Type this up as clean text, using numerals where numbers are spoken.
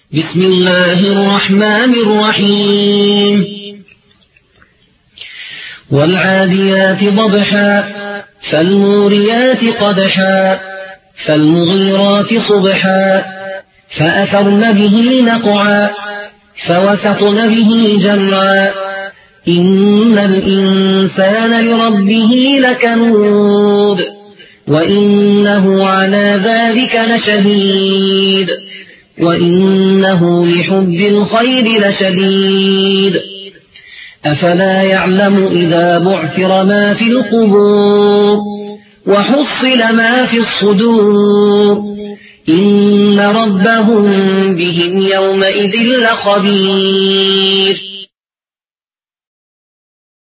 بسم الله الرحمن الرحيم والعاديات ضبحا فالموريات قدحا فالمغيرات صبحا فأثرن به نقعا فوسطن به جمعا إن الإنسان لربه لكنود وإنه على ذلك لشهيد وإنه لحب الخير لشديد أفلا يعلم إذا بعثر ما في القبور وحصل ما في الصدور إن ربهم بهم يومئذ لخبير